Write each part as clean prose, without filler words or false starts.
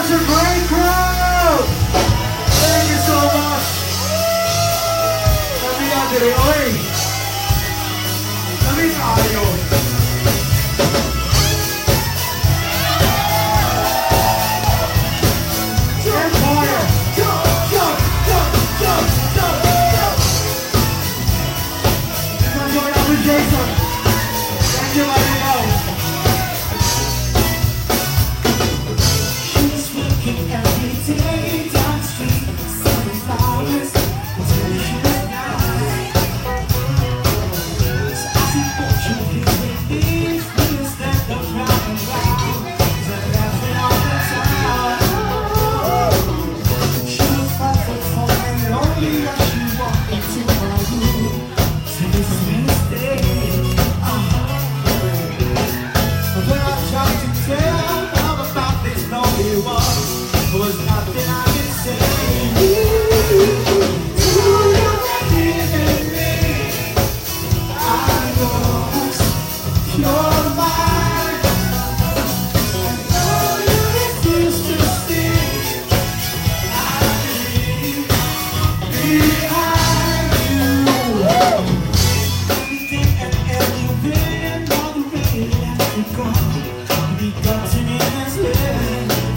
such a great crowd! Thank you so much! Kami Andre, oy! Kami tayo! Empire! Jump, jump, jump, jump, jump, jump! Enjoy that with Jason! Thank you, everyone! Every day down the street, selling flowers until she was 9. So I see fortune with these things that go round and round, and laughing all the time. She was 5 foot tall and lonely as she walked into my room. So this is a mistake. But when I tried to tell her about this lonely one, there was nothing I could say. So you were giving me, I was your mind. And though you refused to see, I believe behind you. Everything and everything, all the way that you go, you got to me as well.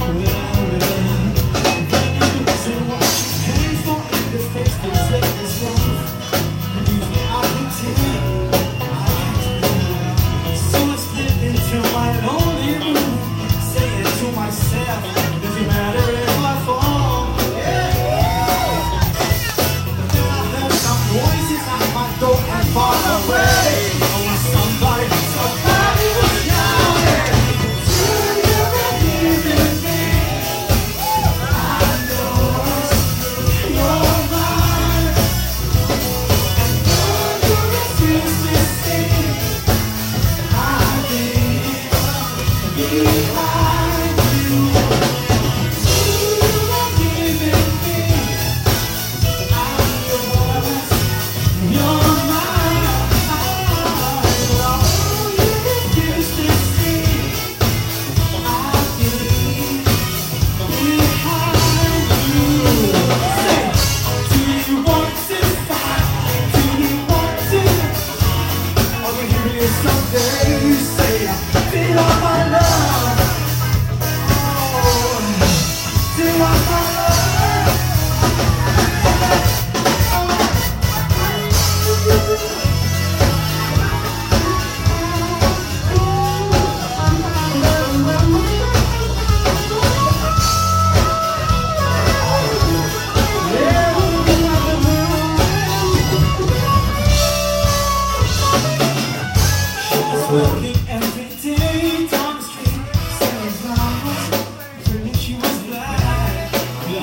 Working every day down the street, selling flowers, pretending she was black.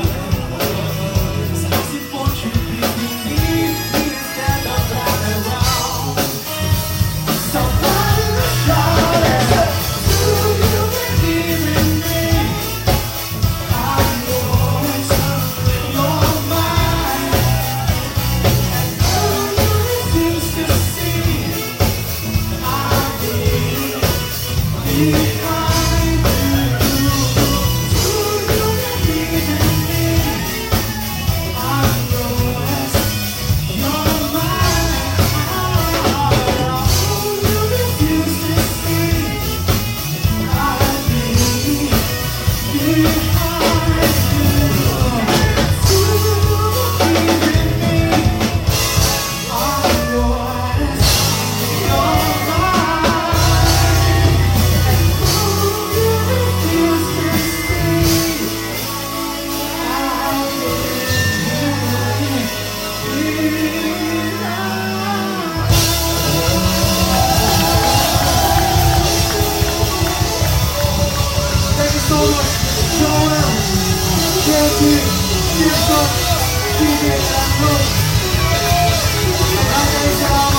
So I said, won't you please believe me instead of running around? So why did I shout it? You believe in me? I'm yours, you're mine. And though you refuse to see, behind you, do you believe in me? I'm yours, you're mine. Oh, you refuse to see, I believe behind you. Do you believe in me? I'm yours, you're mine. Thank you so much, Joel, Jackie, Gibson, DJ, and Luke. Maraming salamat.